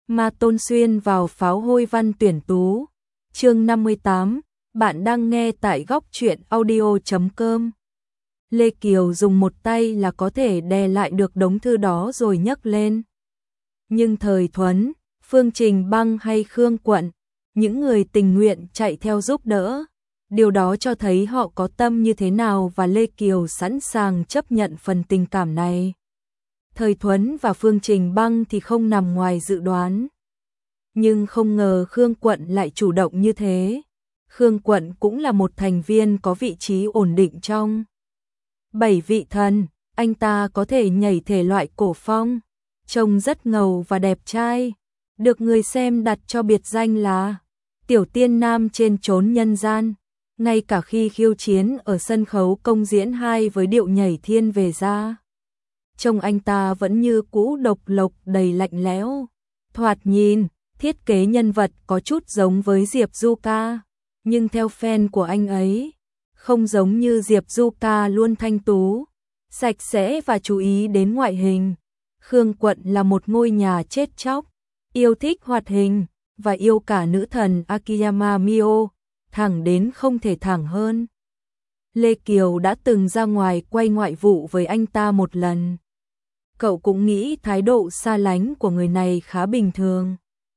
Ma Tôn xuyên vào pháo hôi văn tuyển tú. Chương 58, bạn đang nghe tại góc truyện audio.com. Lê Kiều dùng một tay là có thể đè lại được đống thư đó rồi nhấc lên. Nhưng Thời Thuấn, Phương Trình Băng hay Khương Quận, những người tình nguyện chạy theo giúp đỡ, điều đó cho thấy họ có tâm như thế nào và Lê Kiều sẵn sàng chấp nhận phần tình cảm này. Thời Thuấn và Phương Trình Băng thì không nằm ngoài dự đoán. Nhưng không ngờ Khương Quận lại chủ động như thế. Khương Quận cũng là một thành viên có vị trí ổn định trong 7 vị thần, anh ta có thể nhảy thể loại cổ phong, trông rất ngầu và đẹp trai, được người xem đặt cho biệt danh là Tiểu Tiên Nam trên chốn nhân gian. Ngay cả khi khiêu chiến ở sân khấu công diễn 2 với điệu nhảy thiên về ra, trông anh ta vẫn như cũ độc lộc đầy lạnh lẽo. Thoạt nhìn, thiết kế nhân vật có chút giống với Diệp Du Ca, nhưng theo fan của anh ấy, không giống như Diệp Du Ca luôn thanh tú, sạch sẽ và chú ý đến ngoại hình. Khương Quận là một ngôi nhà chết chóc, yêu thích hoạt hình và yêu cả nữ thần Akiyama Mio, thẳng đến không thể thẳng hơn. Lê Kiều đã từng ra ngoài quay ngoại vụ với anh ta một lần. Cậu cũng nghĩ thái độ xa lánh của người này khá bình thường.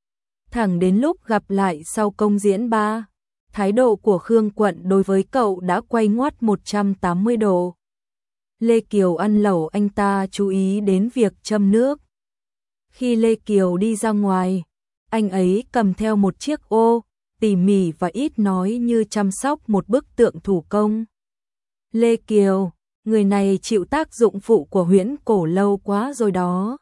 Thẳng đến lúc gặp lại sau công diễn 3, thái độ của Khương Quận đối với cậu đã quay ngoắt 180 độ. Lê Kiều ăn lẩu, anh ta chú ý đến việc châm nước. Khi Lê Kiều đi ra ngoài, anh ấy cầm theo một chiếc ô, tỉ mỉ và ít nói như chăm sóc một bức tượng thủ công. Lê Kiều, người này chịu tác dụng phụ của huyễn cổ lâu quá rồi đó.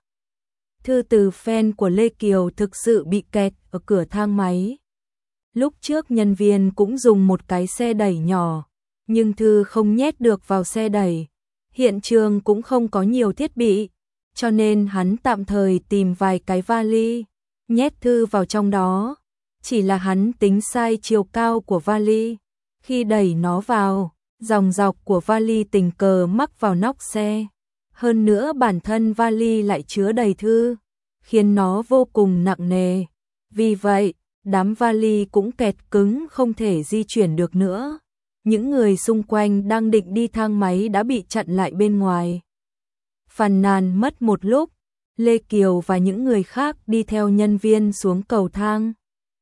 Thư từ fan của Lê Kiều thực sự bị kẹt ở cửa thang máy. Lúc trước nhân viên cũng dùng một cái xe đẩy nhỏ, nhưng thư không nhét được vào xe đẩy. Hiện trường cũng không có nhiều thiết bị, cho nên hắn tạm thời tìm vài cái vali, nhét thư vào trong đó. Chỉ là hắn tính sai chiều cao của vali. Khi đẩy nó vào, dòng dọc của vali tình cờ mắc vào nóc xe. Hơn nữa bản thân vali lại chứa đầy thư, khiến nó vô cùng nặng nề. Vì vậy, đám vali cũng kẹt cứng không thể di chuyển được nữa. Những người xung quanh đang định đi thang máy đã bị chặn lại bên ngoài. Phàn nàn mất một lúc, Lê Kiều và những người khác đi theo nhân viên xuống cầu thang.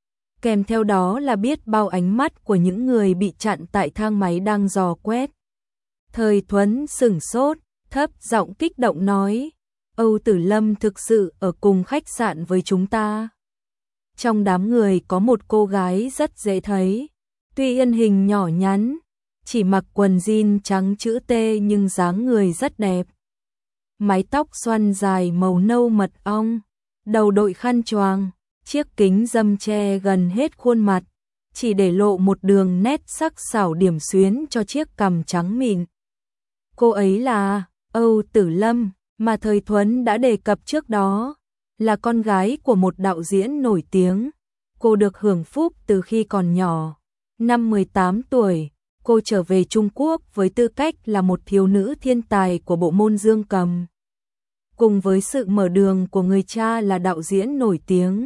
Kèm theo đó là biết bao ánh mắt của những người bị chặn tại thang máy đang dò quét. Thời Thuấn sửng sốt, thấp giọng kích động nói, Âu Tử Lâm thực sự ở cùng khách sạn với chúng ta. Trong đám người có một cô gái rất dễ thấy, tuy thân hình nhỏ nhắn, chỉ mặc quần jean trắng chữ T nhưng dáng người rất đẹp. Mái tóc xoăn dài màu nâu mật ong, đầu đội khăn choàng, chiếc kính râm che gần hết khuôn mặt, chỉ để lộ một đường nét sắc sảo điểm xuyến cho chiếc cằm trắng mịn. Cô ấy là Âu Tử Lâm, mà Thời Thuấn đã đề cập trước đó, là con gái của một đạo diễn nổi tiếng. Cô được hưởng phúc từ khi còn nhỏ. Năm 18 tuổi, cô trở về Trung Quốc với tư cách là một thiếu nữ thiên tài của bộ môn dương cầm. Cùng với sự mở đường của người cha là đạo diễn nổi tiếng.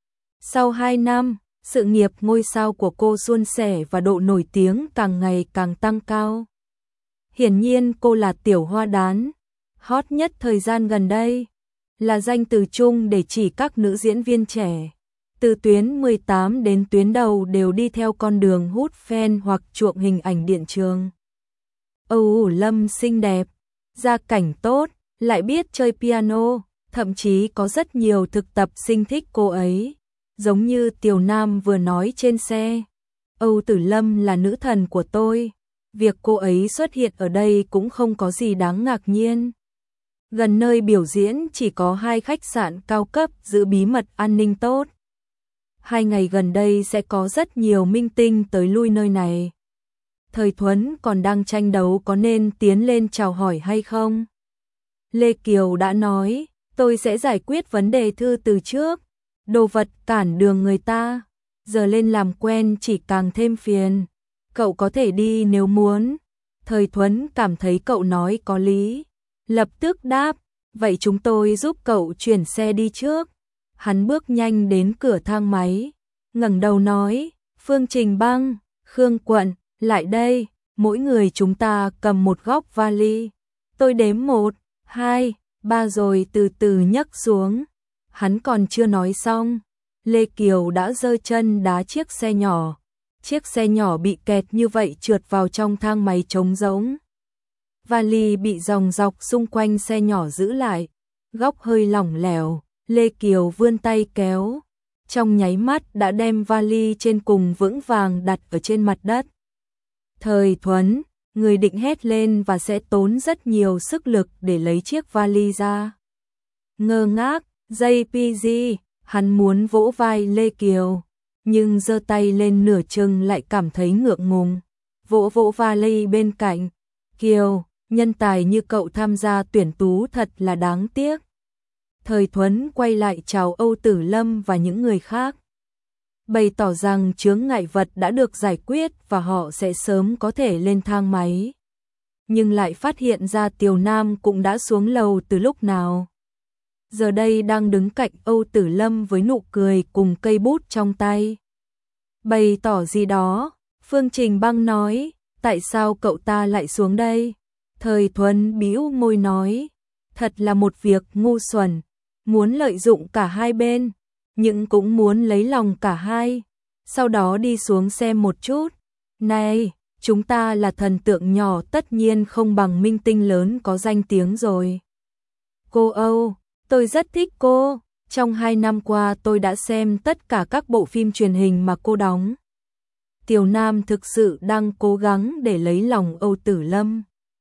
Sau 2 năm, sự nghiệp ngôi sao của cô suôn sẻ và độ nổi tiếng càng ngày càng tăng cao. Hiển nhiên cô là tiểu hoa đán, hot nhất thời gian gần đây, là danh từ chung để chỉ các nữ diễn viên trẻ. Từ tuyến 18 đến tuyến đầu đều đi theo con đường hút fan hoặc chuộng hình ảnh điện trường. Âu Lâm xinh đẹp, gia cảnh tốt, lại biết chơi piano, thậm chí có rất nhiều thực tập sinh thích cô ấy. Giống như Tiểu Nam vừa nói trên xe, Âu Tử Lâm là nữ thần của tôi. Việc cô ấy xuất hiện ở đây cũng không có gì đáng ngạc nhiên. Gần nơi biểu diễn chỉ có 2 khách sạn cao cấp giữ bí mật an ninh tốt. 2 ngày gần đây sẽ có rất nhiều minh tinh tới lui nơi này. Thời Thuấn còn đang tranh đấu có nên tiến lên chào hỏi hay không. Lê Kiều đã nói, tôi sẽ giải quyết vấn đề thư từ trước. Đồ vật cản đường người ta, giờ lên làm quen chỉ càng thêm phiền. Cậu có thể đi nếu muốn. Thời Thuấn cảm thấy cậu nói có lý, lập tức đáp, vậy chúng tôi giúp cậu chuyển xe đi trước. Hắn bước nhanh đến cửa thang máy, ngẩng đầu nói, Phương Trình Băng, Khương Quận, lại đây, mỗi người chúng ta cầm một góc vali. Tôi đếm 1, 2, 3 rồi từ từ nhấc xuống. Hắn còn chưa nói xong, Lê Kiều đã giơ chân đá chiếc xe nhỏ. Chiếc xe nhỏ bị kẹt như vậy trượt vào trong thang máy trống rỗng. Vali bị dòng dọc xung quanh xe nhỏ giữ lại, góc hơi lỏng lẻo, Lê Kiều vươn tay kéo. Trong nháy mắt đã đem vali trên cùng vững vàng đặt ở trên mặt đất. Thời Thuấn, người định hét lên và sẽ tốn rất nhiều sức lực để lấy chiếc vali ra. Ngơ ngác, JPG, hắn muốn vỗ vai Lê Kiều, nhưng giơ tay lên nửa chừng lại cảm thấy ngượng ngùng. Vỗ vali bên cạnh, Kiều, nhân tài như cậu tham gia tuyển tú thật là đáng tiếc. Thời Thuấn quay lại chào Âu Tử Lâm và những người khác, bày tỏ rằng chướng ngại vật đã được giải quyết và họ sẽ sớm có thể lên thang máy. Nhưng lại phát hiện ra Tiều Nam cũng đã xuống lầu từ lúc nào. Giờ đây đang đứng cạnh Âu Tử Lâm với nụ cười cùng cây bút trong tay. Bày tỏ gì đó, Phương Trình Băng nói, tại sao cậu ta lại xuống đây? Thời Thuấn bĩu môi nói, thật là một việc ngu xuẩn, muốn lợi dụng cả hai bên, nhưng cũng muốn lấy lòng cả hai. Sau đó đi xuống xem một chút. Này, chúng ta là thần tượng nhỏ tất nhiên không bằng minh tinh lớn có danh tiếng rồi. Cô Âu, tôi rất thích cô. Trong 2 năm qua tôi đã xem tất cả các bộ phim truyền hình mà cô đóng. Tiều Nam thực sự đang cố gắng để lấy lòng Âu Tử Lâm.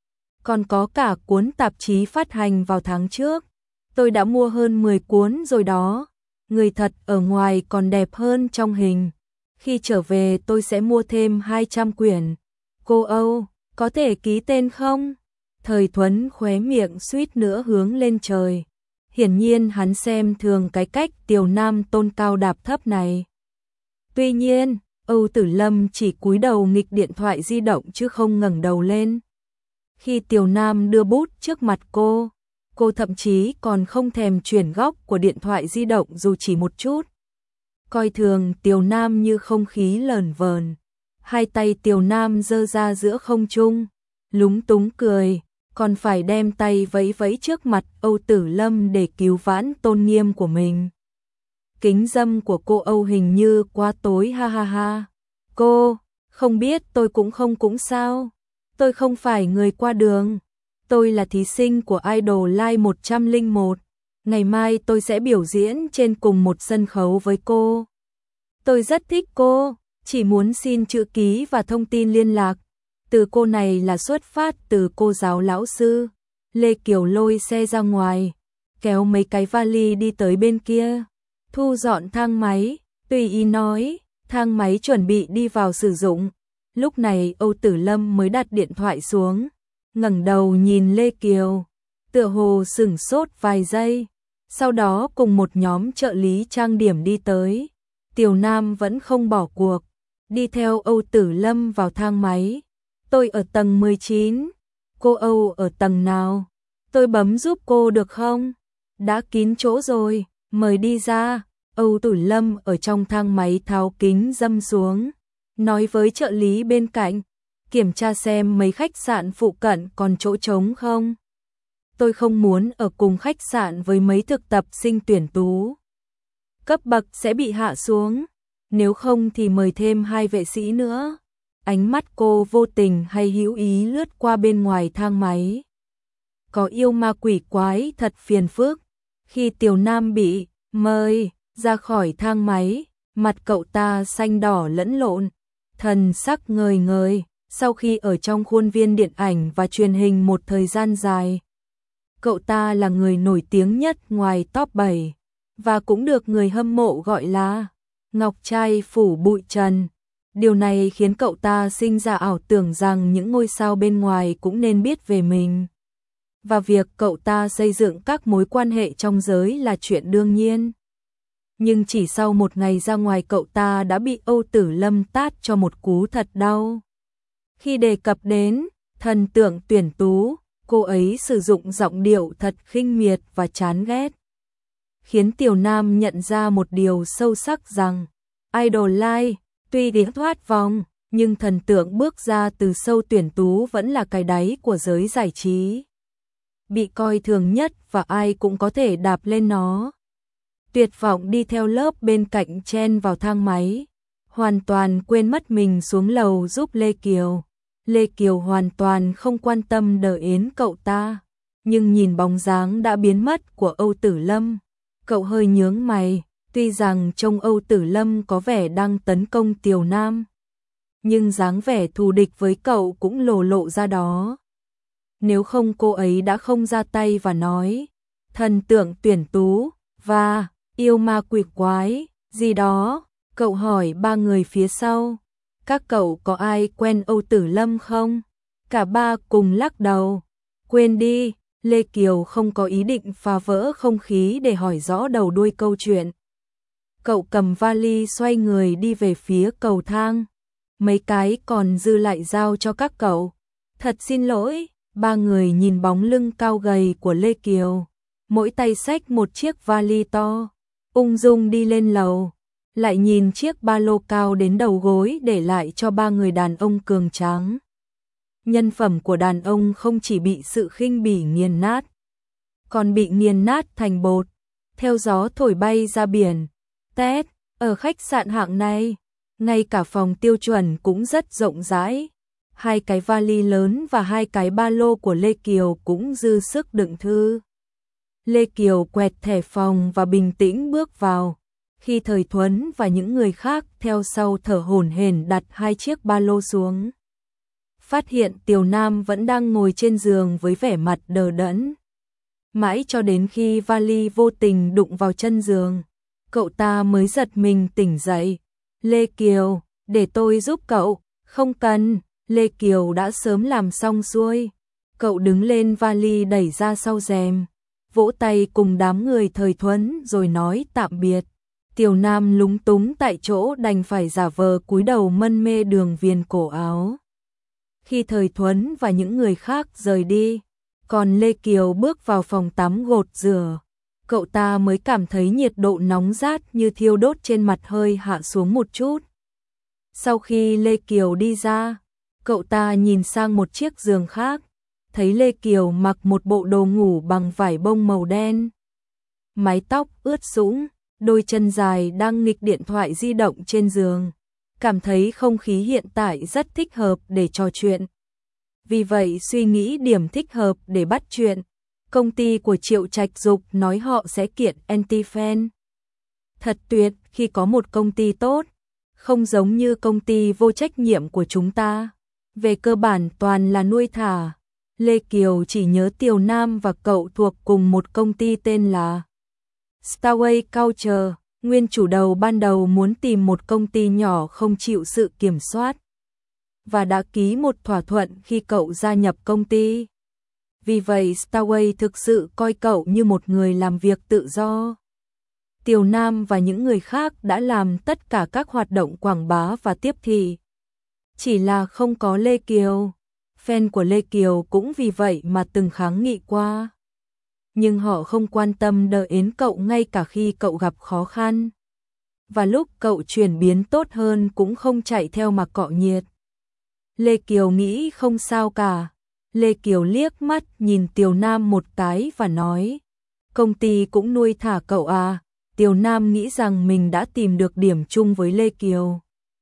Còn có cả cuốn tạp chí phát hành vào tháng trước. Tôi đã mua hơn 10 cuốn rồi đó. Người thật ở ngoài còn đẹp hơn trong hình. Khi trở về tôi sẽ mua thêm 200 quyển. Cô Âu, có thể ký tên không? Thời Thuấn khóe miệng suýt nữa hướng lên trời. Hiển nhiên hắn xem thường cái cách Tiều Nam tôn cao đạp thấp này. Tuy nhiên, Âu Tử Lâm chỉ cúi đầu nghịch điện thoại di động chứ không ngẩng đầu lên. Khi Tiều Nam đưa bút trước mặt cô thậm chí còn không thèm chuyển góc của điện thoại di động dù chỉ một chút. Coi thường Tiều Nam như không khí lởn vởn. Hai tay Tiều Nam giơ ra giữa không trung, lúng túng cười, còn phải đem tay vẫy vẫy trước mặt Âu Tử Lâm để cứu vãn tôn nghiêm của mình. Kính dâm của cô Âu hình như quá tối ha ha ha. Cô, không biết tôi cũng sao. Tôi không phải người qua đường. Tôi là thí sinh của Idol Live 101. Ngày mai tôi sẽ biểu diễn trên cùng một sân khấu với cô. Tôi rất thích cô, chỉ muốn xin chữ ký và thông tin liên lạc. Từ cô này là xuất phát từ cô giáo lão sư. Lê Kiều lôi xe ra ngoài, kéo mấy cái vali đi tới bên kia, thu dọn thang máy, tùy ý nói, thang máy chuẩn bị đi vào sử dụng. Lúc này Âu Tử Lâm mới đặt điện thoại xuống, ngẩng đầu nhìn Lê Kiều, tựa hồ sửng sốt vài giây, sau đó cùng một nhóm trợ lý trang điểm đi tới. Tiều Nam vẫn không bỏ cuộc, đi theo Âu Tử Lâm vào thang máy. Tôi ở tầng 19, cô Âu ở tầng nào? Tôi bấm giúp cô được không? Đã kín chỗ rồi, mời đi ra. Âu Tử Lâm ở trong thang máy tháo kính dâm xuống, nói với trợ lý bên cạnh, kiểm tra xem mấy khách sạn phụ cận còn chỗ trống không. Tôi không muốn ở cùng khách sạn với mấy thực tập sinh tuyển tú. Cấp bậc sẽ bị hạ xuống, nếu không thì mời thêm 2 vệ sĩ nữa. Ánh mắt cô vô tình hay hữu ý lướt qua bên ngoài thang máy. Có yêu ma quỷ quái thật phiền phức. Khi Tiều Nam bị mời ra khỏi thang máy, mặt cậu ta xanh đỏ lẫn lộn, thần sắc ngời ngời. Sau khi ở trong khuôn viên điện ảnh và truyền hình một thời gian dài, cậu ta là người nổi tiếng nhất ngoài top 7 và cũng được người hâm mộ gọi là Ngọc trai phủ bụi trần. Điều này khiến cậu ta sinh ra ảo tưởng rằng những ngôi sao bên ngoài cũng nên biết về mình. Và việc cậu ta xây dựng các mối quan hệ trong giới là chuyện đương nhiên. Nhưng chỉ sau một ngày ra ngoài cậu ta đã bị Âu Tử Lâm tát cho một cú thật đau. Khi đề cập đến thần tượng tuyển tú, cô ấy sử dụng giọng điệu thật khinh miệt và chán ghét. khiến Tiểu Nam nhận ra một điều sâu sắc rằng Idol Life tuy đi thoát vòng, nhưng thần tượng bước ra từ sâu tuyển tú vẫn là cái đáy của giới giải trí. Bị coi thường nhất và ai cũng có thể đạp lên nó. Tuyệt vọng đi theo lớp bên cạnh chen vào thang máy, hoàn toàn quên mất mình xuống lầu giúp Lê Kiều. Lê Kiều hoàn toàn không quan tâm đợi yến cậu ta, nhưng nhìn bóng dáng đã biến mất của Âu Tử Lâm, cậu hơi nhướng mày, tuy rằng trông Âu Tử Lâm có vẻ đang tấn công Tiểu Nam, nhưng dáng vẻ thù địch với cậu cũng lộ ra đó. Nếu không cô ấy đã không ra tay và nói, thần tượng tuyển tú, và yêu ma quỷ quái, gì đó. Cậu hỏi ba người phía sau, các cậu có ai quen Âu Tử Lâm không? Cả ba cùng lắc đầu. Quên đi, Lê Kiều không có ý định phá vỡ không khí để hỏi rõ đầu đuôi câu chuyện. Cậu cầm vali xoay người đi về phía cầu thang. Mấy cái còn dư lại giao cho các cậu. Thật xin lỗi, ba người nhìn bóng lưng cao gầy của Lê Kiều. Mỗi tay xách một chiếc vali to, ung dung đi lên lầu. Lại nhìn chiếc ba lô cao đến đầu gối để lại cho ba người đàn ông cường tráng. Nhân phẩm của đàn ông không chỉ bị sự khinh bỉ nghiền nát, còn bị nghiền nát thành bột, theo gió thổi bay ra biển. Tết, ở khách sạn hạng này, ngay cả phòng tiêu chuẩn cũng rất rộng rãi. Hai cái vali lớn và hai cái ba lô của Lê Kiều cũng dư sức đựng thư. Lê Kiều quẹt thẻ phòng và bình tĩnh bước vào. Khi Thời Thuấn và những người khác theo sau thở hổn hển đặt hai chiếc ba lô xuống, phát hiện Tiểu Nam vẫn đang ngồi trên giường với vẻ mặt đờ đẫn. Mãi cho đến khi vali vô tình đụng vào chân giường, cậu ta mới giật mình tỉnh dậy. Lê Kiều, để tôi giúp cậu. Không cần, Lê Kiều đã sớm làm xong xuôi. Cậu đứng lên vali đẩy ra sau rèm, vỗ tay cùng đám người Thời Thuấn rồi nói tạm biệt. Tiểu Nam lúng túng tại chỗ đành phải giả vờ cúi đầu mân mê đường viền cổ áo. Khi Thời Thuấn và những người khác rời đi, còn Lê Kiều bước vào phòng tắm gột rửa, cậu ta mới cảm thấy nhiệt độ nóng rát như thiêu đốt trên mặt hơi hạ xuống một chút. Sau khi Lê Kiều đi ra, cậu ta nhìn sang một chiếc giường khác, thấy Lê Kiều mặc một bộ đồ ngủ bằng vải bông màu đen. Mái tóc ướt sũng, đôi chân dài đang nghịch điện thoại di động trên giường, cảm thấy không khí hiện tại rất thích hợp để trò chuyện. Vì vậy suy nghĩ điểm thích hợp để bắt chuyện. Công ty của Triệu Trạch Dục nói họ sẽ kiện anti-fan. Thật tuyệt khi có một công ty tốt, không giống như công ty vô trách nhiệm của chúng ta. Về cơ bản toàn là nuôi thả. Lê Kiều chỉ nhớ Tiểu Nam và cậu thuộc cùng một công ty tên là Starway Culture. Nguyên chủ đầu ban đầu muốn tìm một công ty nhỏ không chịu sự kiểm soát, và đã ký một thỏa thuận khi cậu gia nhập công ty. Vì vậy Starway thực sự coi cậu như một người làm việc tự do. Tiểu Nam và những người khác đã làm tất cả các hoạt động quảng bá và tiếp thị. Chỉ là không có Lê Kiều. Fan của Lê Kiều cũng vì vậy mà từng kháng nghị qua. Nhưng họ không quan tâm đợi đến cậu ngay cả khi cậu gặp khó khăn. Và lúc cậu chuyển biến tốt hơn cũng không chạy theo mà cọ nhiệt. Lê Kiều nghĩ không sao cả. Lê Kiều liếc mắt nhìn Tiểu Nam một cái và nói, công ty cũng nuôi thả cậu à? Tiểu Nam nghĩ rằng mình đã tìm được điểm chung với Lê Kiều.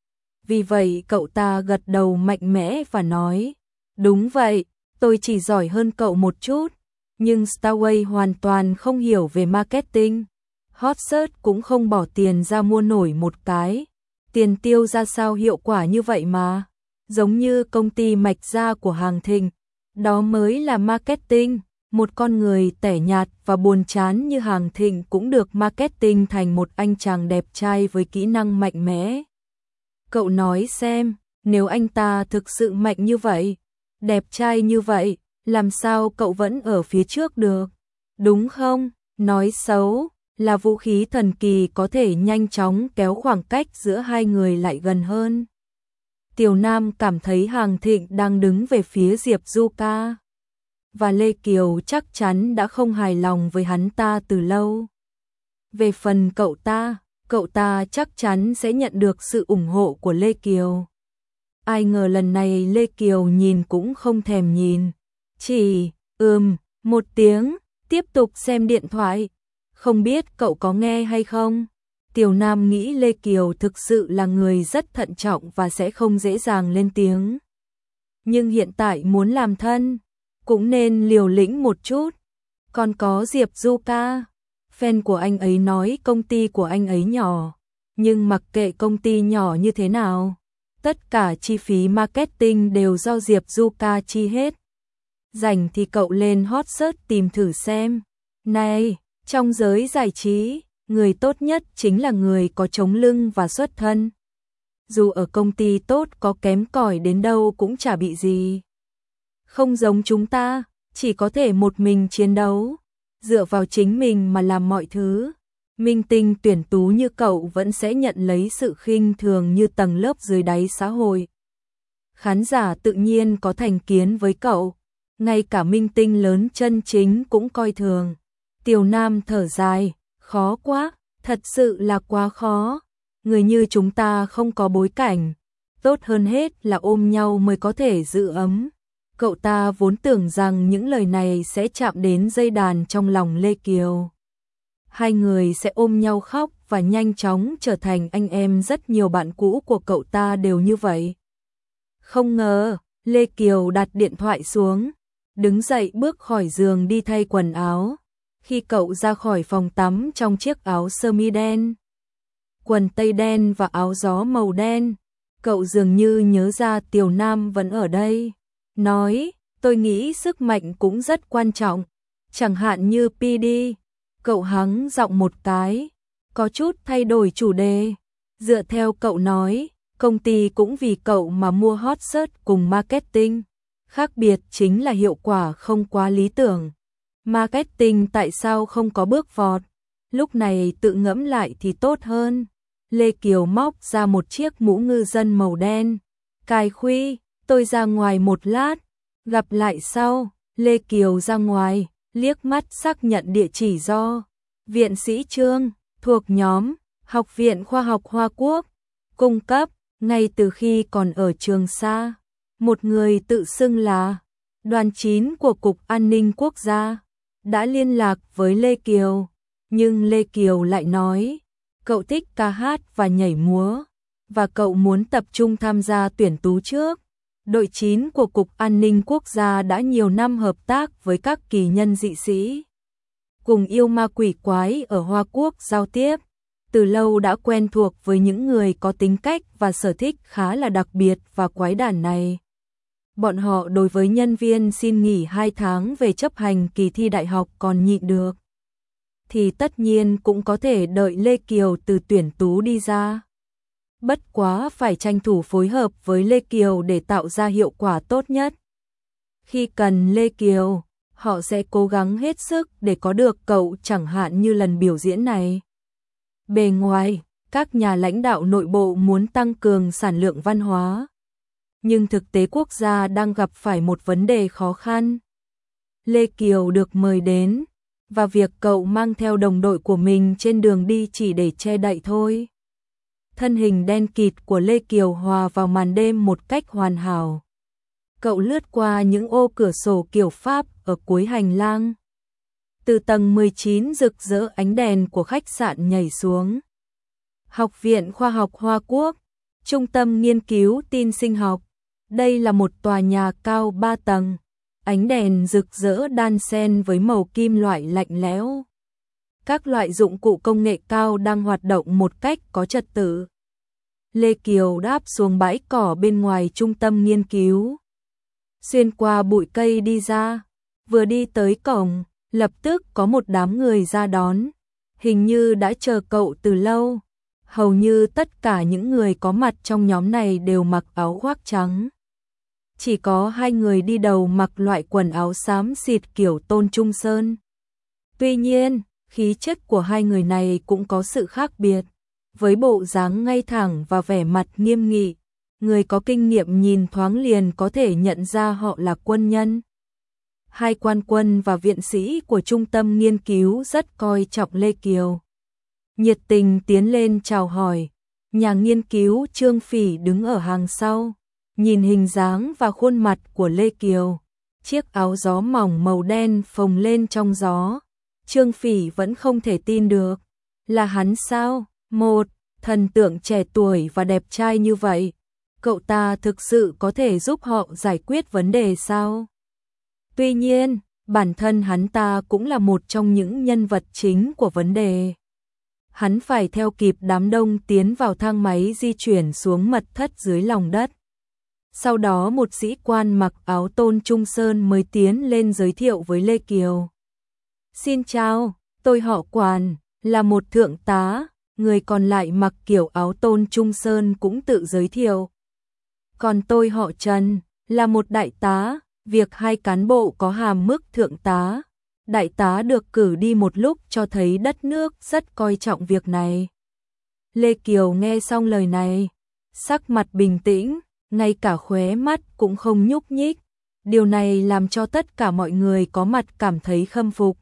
Vì vậy cậu ta gật đầu mạnh mẽ và nói, đúng vậy, tôi chỉ giỏi hơn cậu một chút, nhưng Starway hoàn toàn không hiểu về marketing. Hot search cũng không bỏ tiền ra mua nổi một cái. Tiền tiêu ra sao hiệu quả như vậy mà. Giống như công ty mạch gia của Hàng Thịnh. Đó mới là marketing. Một con người tẻ nhạt và buồn chán như Hàng Thịnh cũng được marketing thành một anh chàng đẹp trai với kỹ năng mạnh mẽ. Cậu nói xem, nếu anh ta thực sự mạnh như vậy, đẹp trai như vậy, làm sao cậu vẫn ở phía trước được? Đúng không? Nói xấu là vũ khí thần kỳ có thể nhanh chóng kéo khoảng cách giữa hai người lại gần hơn. Tiểu Nam cảm thấy Hàng Thịnh đang đứng về phía Diệp Du Ca. Và Lê Kiều chắc chắn đã không hài lòng với hắn ta từ lâu. Về phần cậu ta chắc chắn sẽ nhận được sự ủng hộ của Lê Kiều. Ai ngờ lần này Lê Kiều nhìn cũng không thèm nhìn, chỉ một tiếng, tiếp tục xem điện thoại. Không biết cậu có nghe hay không? Tiểu Nam nghĩ Lê Kiều thực sự là người rất thận trọng và sẽ không dễ dàng lên tiếng. Nhưng hiện tại muốn làm thân, cũng nên liều lĩnh một chút. Còn có Diệp Du ca, fan của anh ấy nói công ty của anh ấy nhỏ, nhưng mặc kệ công ty nhỏ như thế nào, tất cả chi phí marketing đều do Diệp Du ca chi hết. Rảnh thì cậu lên hot search tìm thử xem. Này, trong giới giải trí, người tốt nhất chính là người có chống lưng và xuất thân. Dù ở công ty tốt có kém cỏi đến đâu cũng chả bị gì. Không giống chúng ta, chỉ có thể một mình chiến đấu, dựa vào chính mình mà làm mọi thứ. Minh tinh tuyển tú như cậu vẫn sẽ nhận lấy sự khinh thường như tầng lớp dưới đáy xã hội. Khán giả tự nhiên có thành kiến với cậu, ngay cả minh tinh lớn chân chính cũng coi thường. Tiểu Nam thở dài, khó quá, thật sự là quá khó. Người như chúng ta không có bối cảnh, tốt hơn hết là ôm nhau mới có thể giữ ấm. Cậu ta vốn tưởng rằng những lời này sẽ chạm đến dây đàn trong lòng Lê Kiều. Hai người sẽ ôm nhau khóc và nhanh chóng trở thành anh em, rất nhiều bạn cũ của cậu ta đều như vậy. Không ngờ, Lê Kiều đặt điện thoại xuống, đứng dậy bước khỏi giường đi thay quần áo. Khi cậu ra khỏi phòng tắm trong chiếc áo sơ mi đen, quần tây đen và áo gió màu đen, cậu dường như nhớ ra Tiểu Nam vẫn ở đây. Nói, tôi nghĩ sức mạnh cũng rất quan trọng, chẳng hạn như PD. Cậu hắng giọng một cái, có chút thay đổi chủ đề. Dựa theo cậu nói, công ty cũng vì cậu mà mua hot search cùng marketing. Khác biệt chính là hiệu quả không quá lý tưởng. Marketing tại sao không có bước vọt? Lúc này tự ngẫm lại thì tốt hơn. Lê Kiều móc ra một chiếc mũ ngư dân màu đen. Cài khuy, tôi ra ngoài một lát, gặp lại sau. Lê Kiều ra ngoài, liếc mắt xác nhận địa chỉ do Viện Sĩ Trương, thuộc nhóm Học viện Khoa học Hoa Quốc, cung cấp. Ngay từ khi còn ở Trường Sa, một người tự xưng là Đoàn 9 của Cục An ninh Quốc gia đã liên lạc với Lê Kiều, nhưng Lê Kiều lại nói cậu thích ca hát và nhảy múa, và cậu muốn tập trung tham gia tuyển tú trước. Đội 9 của Cục An ninh Quốc gia đã nhiều năm hợp tác với các kỳ nhân dị sĩ, cùng yêu ma quỷ quái ở Hoa Quốc giao tiếp, từ lâu đã quen thuộc với những người có tính cách và sở thích khá là đặc biệt và quái đản này. Bọn họ đối với nhân viên xin nghỉ 2 tháng về chấp hành kỳ thi đại học còn nhịn được, thì tất nhiên cũng có thể đợi Lê Kiều từ tuyển tú đi ra. Bất quá phải tranh thủ phối hợp với Lê Kiều để tạo ra hiệu quả tốt nhất. Khi cần Lê Kiều, họ sẽ cố gắng hết sức để có được cậu, chẳng hạn như lần biểu diễn này. Bề ngoài, các nhà lãnh đạo nội bộ muốn tăng cường sản lượng văn hóa, nhưng thực tế quốc gia đang gặp phải một vấn đề khó khăn. Lê Kiều được mời đến, và việc cậu mang theo đồng đội của mình trên đường đi chỉ để che đậy thôi. Thân hình đen kịt của Lê Kiều hòa vào màn đêm một cách hoàn hảo. Cậu lướt qua những ô cửa sổ kiểu Pháp ở cuối hành lang. Từ tầng 19 rực rỡ ánh đèn của khách sạn nhảy xuống. Học viện Khoa học Hoa Quốc, Trung tâm nghiên cứu tin sinh học. Đây là một tòa nhà cao 3 tầng. Ánh đèn rực rỡ đan xen với màu kim loại lạnh lẽo. Các loại dụng cụ công nghệ cao đang hoạt động một cách có trật tự. Lê Kiều đáp xuống bãi cỏ bên ngoài trung tâm nghiên cứu, xuyên qua bụi cây đi ra. Vừa đi tới cổng, lập tức có một đám người ra đón, hình như đã chờ cậu từ lâu. Hầu như tất cả những người có mặt trong nhóm này đều mặc áo khoác trắng. Chỉ có 2 người đi đầu mặc loại quần áo xám xịt kiểu Tôn Trung Sơn. Tuy nhiên, khí chất của 2 người này cũng có sự khác biệt. Với bộ dáng ngay thẳng và vẻ mặt nghiêm nghị, người có kinh nghiệm nhìn thoáng liền có thể nhận ra họ là quân nhân. 2 quan quân và viện sĩ của trung tâm nghiên cứu rất coi trọng Lê Kiều. nhiệt tình tiến lên chào hỏi. Nhà nghiên cứu Trương Phỉ đứng ở hàng sau, nhìn hình dáng và khuôn mặt của Lê Kiều. Chiếc áo gió mỏng màu đen phồng lên trong gió. Trương Phỉ vẫn không thể tin được. Là hắn sao? Một thần tượng trẻ tuổi và đẹp trai như vậy. Cậu ta thực sự có thể giúp họ giải quyết vấn đề sao? Tuy nhiên, bản thân hắn ta cũng là một trong những nhân vật chính của vấn đề. Hắn phải theo kịp đám đông tiến vào thang máy di chuyển xuống mật thất dưới lòng đất. Sau đó một sĩ quan mặc áo Tôn Trung Sơn mới tiến lên giới thiệu với Lê Kiều. Xin chào, tôi họ Quản, là một thượng tá. Người còn lại mặc kiểu áo Tôn Trung Sơn cũng tự giới thiệu. Còn tôi họ Trần, là một đại tá. Việc hai cán bộ có hàm mức thượng tá, đại tá được cử đi một lúc cho thấy đất nước rất coi trọng việc này. Lê Kiều nghe xong lời này, sắc mặt bình tĩnh, ngay cả khóe mắt cũng không nhúc nhích. Điều này làm cho tất cả mọi người có mặt cảm thấy khâm phục.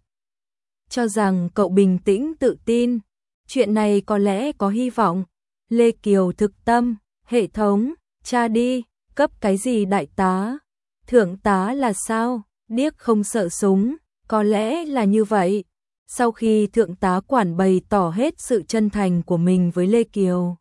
Cho rằng cậu bình tĩnh tự tin, chuyện này có lẽ có hy vọng. Lê Kiều thực tâm, hệ thống, tra đi, cấp cái gì đại tá? Thượng tá là sao? Điếc không sợ súng, có lẽ là như vậy. Sau khi thượng tá Quản bày tỏ hết sự chân thành của mình với Lê Kiều,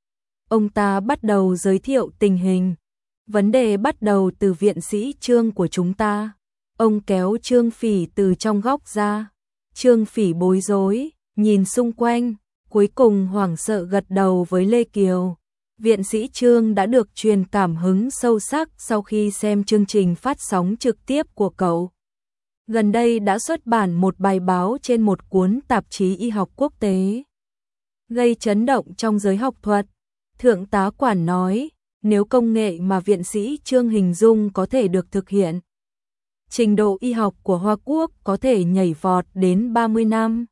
ông ta bắt đầu giới thiệu tình hình. Vấn đề bắt đầu từ viện sĩ Trương của chúng ta. Ông kéo Trương Phỉ từ trong góc ra. Trương Phỉ bối rối, nhìn xung quanh, cuối cùng hoảng sợ gật đầu với Lê Kiều. Viện sĩ Trương đã được truyền cảm hứng sâu sắc sau khi xem chương trình phát sóng trực tiếp của cậu. Gần đây đã xuất bản một bài báo trên một cuốn tạp chí y học quốc tế, gây chấn động trong giới học thuật. Thượng tá Quản nói, nếu công nghệ mà viện sĩ Trương hình dung có thể được thực hiện, trình độ y học của Hoa Quốc có thể nhảy vọt đến 30 năm.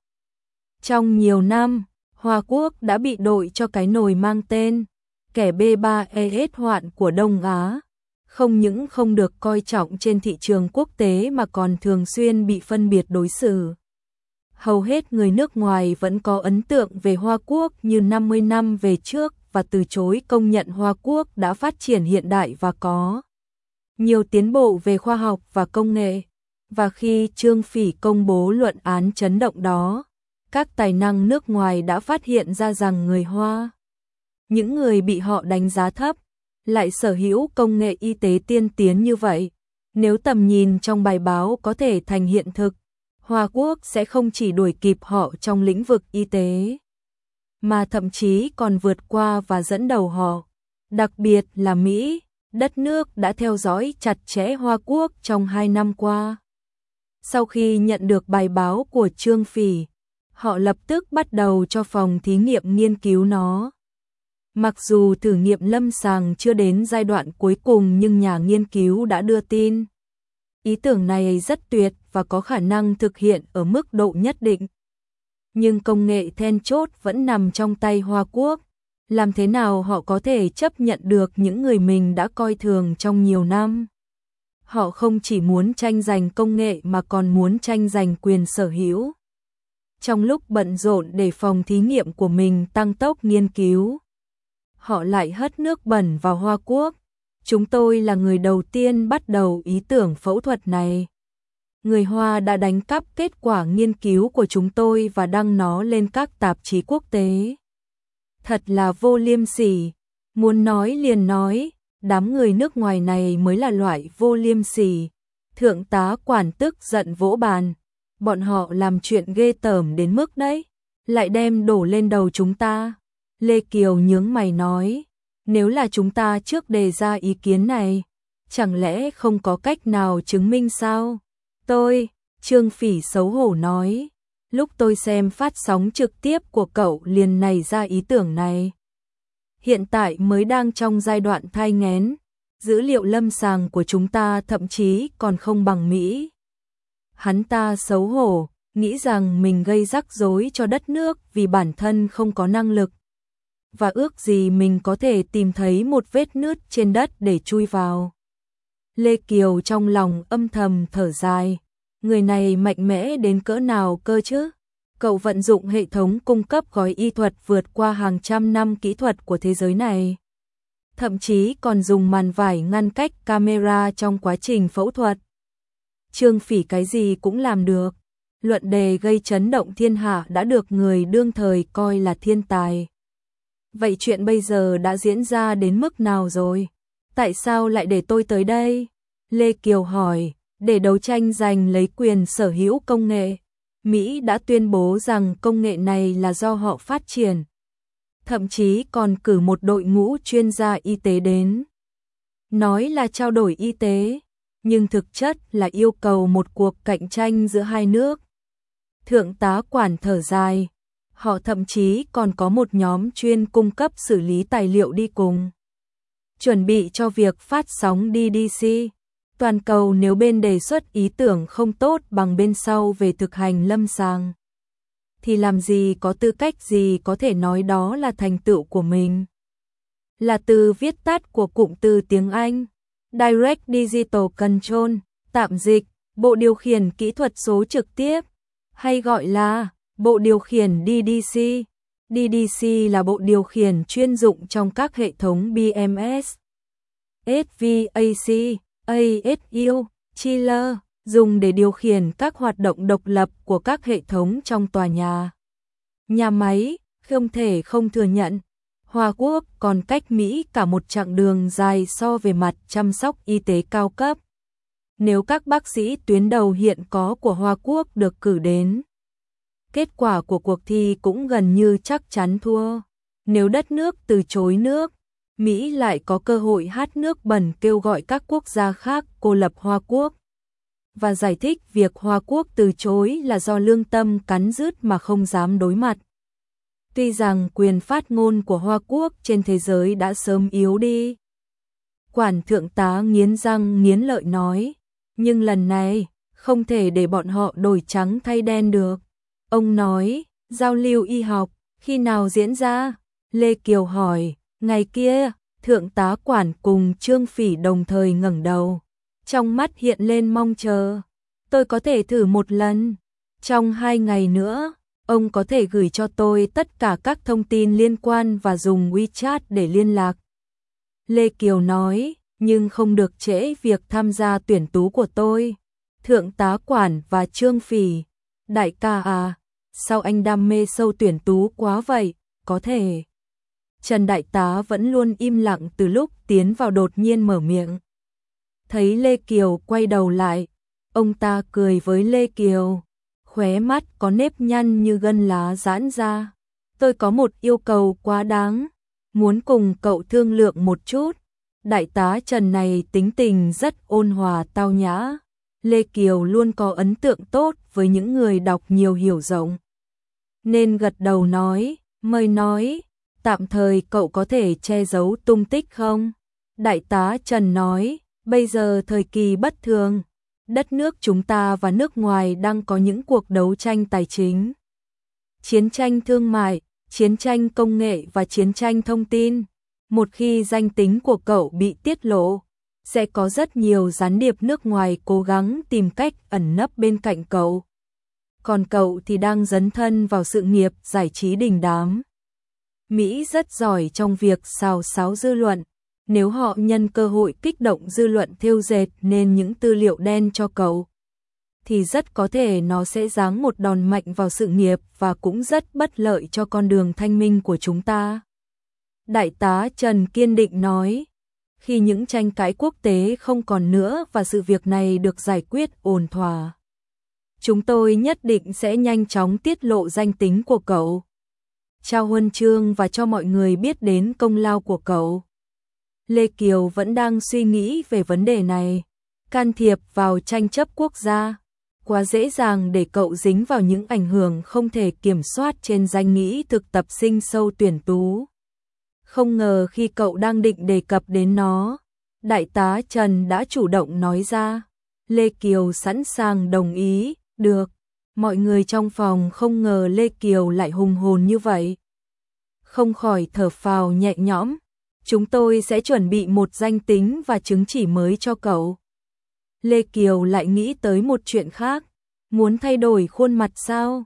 Trong nhiều năm, Hoa Quốc đã bị đội cho cái nồi mang tên kẻ B3ES hoạn của Đông Á. Không những không được coi trọng trên thị trường quốc tế mà còn thường xuyên bị phân biệt đối xử. Hầu hết người nước ngoài vẫn có ấn tượng về Hoa Quốc như 50 năm về trước và từ chối công nhận Hoa Quốc đã phát triển hiện đại và có nhiều tiến bộ về khoa học và công nghệ. Và khi Trương Phỉ công bố luận án chấn động đó, các tài năng nước ngoài đã phát hiện ra rằng người Hoa, những người bị họ đánh giá thấp, lại sở hữu công nghệ y tế tiên tiến như vậy. Nếu tầm nhìn trong bài báo có thể thành hiện thực, Hoa Quốc sẽ không chỉ đuổi kịp họ trong lĩnh vực y tế, mà thậm chí còn vượt qua và dẫn đầu họ. Đặc biệt là Mỹ, đất nước đã theo dõi chặt chẽ Hoa Quốc trong 2 năm qua. Sau khi nhận được bài báo của Trương Phỉ, họ lập tức bắt đầu cho phòng thí nghiệm nghiên cứu nó. Mặc dù thử nghiệm lâm sàng chưa đến giai đoạn cuối cùng nhưng nhà nghiên cứu đã đưa tin. Ý tưởng này rất tuyệt và có khả năng thực hiện ở mức độ nhất định. Nhưng công nghệ then chốt vẫn nằm trong tay Hoa Quốc. Làm thế nào họ có thể chấp nhận được những người mình đã coi thường trong nhiều năm? Họ không chỉ muốn tranh giành công nghệ mà còn muốn tranh giành quyền sở hữu. Trong lúc bận rộn để phòng thí nghiệm của mình tăng tốc nghiên cứu, họ lại hất nước bẩn vào Hoa Quốc. Chúng tôi là người đầu tiên bắt đầu ý tưởng phẫu thuật này. Người Hoa đã đánh cắp kết quả nghiên cứu của chúng tôi và đăng nó lên các tạp chí quốc tế. Thật là vô liêm sỉ. Muốn nói liền nói, đám người nước ngoài này mới là loại vô liêm sỉ. Thượng tá Quản tức giận vỗ bàn. Bọn họ làm chuyện ghê tởm đến mức đấy, lại đem đổ lên đầu chúng ta. Lê Kiều nhướng mày nói, nếu là chúng ta trước đề ra ý kiến này, chẳng lẽ không có cách nào chứng minh sao? Trương Phỉ xấu hổ nói, lúc tôi xem phát sóng trực tiếp của cậu liền nảy ra ý tưởng này. Hiện tại mới đang trong giai đoạn thai nghén, dữ liệu lâm sàng của chúng ta thậm chí còn không bằng Mỹ. Hắn ta xấu hổ, nghĩ rằng mình gây rắc rối cho đất nước vì bản thân không có năng lực. Và ước gì mình có thể tìm thấy một vết nứt trên đất để chui vào. Lê Kiều trong lòng âm thầm thở dài. Người này mạnh mẽ đến cỡ nào cơ chứ? Cậu vận dụng hệ thống cung cấp gói y thuật vượt qua hàng trăm năm kỹ thuật của thế giới này. Thậm chí còn dùng màn vải ngăn cách camera trong quá trình phẫu thuật. Trương Phỉ cái gì cũng làm được. Luận đề gây chấn động thiên hạ đã được người đương thời coi là thiên tài. Vậy chuyện bây giờ đã diễn ra đến mức nào rồi? Tại sao lại để tôi tới đây? Lê Kiều hỏi, để đấu tranh giành lấy quyền sở hữu công nghệ. Mỹ đã tuyên bố rằng công nghệ này là do họ phát triển. Thậm chí còn cử một đội ngũ chuyên gia y tế đến. Nói là trao đổi y tế, nhưng thực chất là yêu cầu một cuộc cạnh tranh giữa hai nước. Thượng tá Quản thở dài, họ thậm chí còn có một nhóm chuyên cung cấp xử lý tài liệu đi cùng. Chuẩn bị cho việc phát sóng DDC. Toàn cầu nếu bên đề xuất ý tưởng không tốt bằng bên sau về thực hành lâm sàng, thì làm gì có tư cách gì có thể nói đó là thành tựu của mình. Là từ viết tắt của cụm từ tiếng Anh, Direct Digital Control, tạm dịch, bộ điều khiển kỹ thuật số trực tiếp, hay gọi là bộ điều khiển DDC. DDC là bộ điều khiển chuyên dụng trong các hệ thống BMS, SVAC, ASU, chiller, dùng để điều khiển các hoạt động độc lập của các hệ thống trong tòa nhà. Nhà máy, không thể không thừa nhận, Hoa Quốc còn cách Mỹ cả một chặng đường dài so về mặt chăm sóc y tế cao cấp. Nếu các bác sĩ tuyến đầu hiện có của Hoa Quốc được cử đến, kết quả của cuộc thi cũng gần như chắc chắn thua. Nếu đất nước từ chối nước, Mỹ lại có cơ hội hát nước bẩn kêu gọi các quốc gia khác cô lập Hoa Quốc. Và giải thích việc Hoa Quốc từ chối là do lương tâm cắn rứt mà không dám đối mặt. Tuy rằng quyền phát ngôn của Hoa Quốc trên thế giới đã sớm yếu đi. Quản thượng tá nghiến răng nghiến lợi nói, nhưng lần này, không thể để bọn họ đổi trắng thay đen được. Ông nói, giao lưu y học, khi nào diễn ra? Lê Kiều hỏi, ngày kia, thượng tá Quản cùng Trương Phỉ đồng thời ngẩng đầu. Trong mắt hiện lên mong chờ. Tôi có thể thử một lần. Trong 2 ngày nữa, ông có thể gửi cho tôi tất cả các thông tin liên quan và dùng WeChat để liên lạc. Lê Kiều nói, nhưng không được trễ việc tham gia tuyển tú của tôi. Thượng tá Quản và Trương Phỉ, đại ca à, sao anh đam mê sâu tuyển tú quá vậy, có thể. Trần đại tá vẫn luôn im lặng từ lúc tiến vào đột nhiên mở miệng. Thấy Lê Kiều quay đầu lại, ông ta cười với Lê Kiều, khóe mắt có nếp nhăn như gân lá giãn ra. Tôi có một yêu cầu quá đáng, muốn cùng cậu thương lượng một chút. Đại tá Trần này tính tình rất ôn hòa tao nhã. Lê Kiều luôn có ấn tượng tốt với những người đọc nhiều hiểu rộng. Nên gật đầu nói, mời nói, tạm thời cậu có thể che giấu tung tích không? Đại tá Trần nói, bây giờ thời kỳ bất thường, đất nước chúng ta và nước ngoài đang có những cuộc đấu tranh tài chính, chiến tranh thương mại, chiến tranh công nghệ và chiến tranh thông tin. Một khi danh tính của cậu bị tiết lộ, sẽ có rất nhiều gián điệp nước ngoài cố gắng tìm cách ẩn nấp bên cạnh cậu. Còn cậu thì đang dấn thân vào sự nghiệp giải trí đình đám. Mỹ rất giỏi trong việc xào xáo dư luận. Nếu họ nhân cơ hội kích động dư luận thêu dệt nên những tư liệu đen cho cậu, thì rất có thể nó sẽ giáng một đòn mạnh vào sự nghiệp và cũng rất bất lợi cho con đường thanh minh của chúng ta. Đại tá Trần kiên định nói, khi những tranh cãi quốc tế không còn nữa và sự việc này được giải quyết ổn thỏa, chúng tôi nhất định sẽ nhanh chóng tiết lộ danh tính của cậu, trao huân chương và cho mọi người biết đến công lao của cậu. Lê Kiều vẫn đang suy nghĩ về vấn đề này. Can thiệp vào tranh chấp quốc gia quá dễ dàng để cậu dính vào những ảnh hưởng không thể kiểm soát trên danh nghĩa thực tập sinh sâu tuyển tú. Không ngờ khi cậu đang định đề cập đến nó, đại tá Trần đã chủ động nói ra. Lê Kiều sẵn sàng đồng ý, được. Mọi người trong phòng không ngờ Lê Kiều lại hùng hồn như vậy. Không khỏi thở phào nhẹ nhõm. Chúng tôi sẽ chuẩn bị một danh tính và chứng chỉ mới cho cậu. Lê Kiều lại nghĩ tới một chuyện khác. Muốn thay đổi khuôn mặt sao?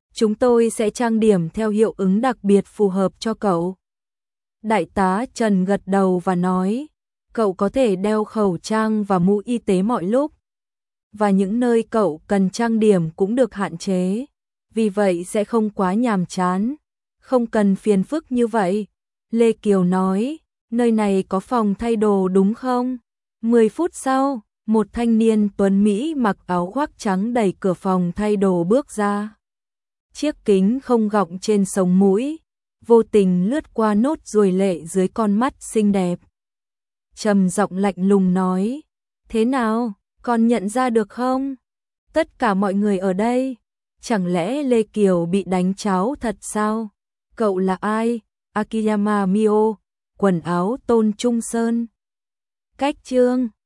Chúng tôi sẽ trang điểm theo hiệu ứng đặc biệt phù hợp cho cậu. Đại tá Trần gật đầu và nói, cậu có thể đeo khẩu trang và mũ y tế mọi lúc. Và những nơi cậu cần trang điểm cũng được hạn chế. Vì vậy sẽ không quá nhàm chán. Không cần phiền phức như vậy. Lê Kiều nói, nơi này có phòng thay đồ đúng không? 10 phút sau, một thanh niên tuấn Mỹ mặc áo khoác trắng đẩy cửa phòng thay đồ bước ra. Chiếc kính không gọng trên sống mũi, vô tình lướt qua nốt ruồi lệ dưới con mắt xinh đẹp. Trầm giọng lạnh lùng nói, thế nào, con nhận ra được không? Tất cả mọi người ở đây, chẳng lẽ Lê Kiều bị đánh cháo thật sao? Cậu là ai? Akiyama Mio, quần áo Tôn Trung Sơn. Cách chương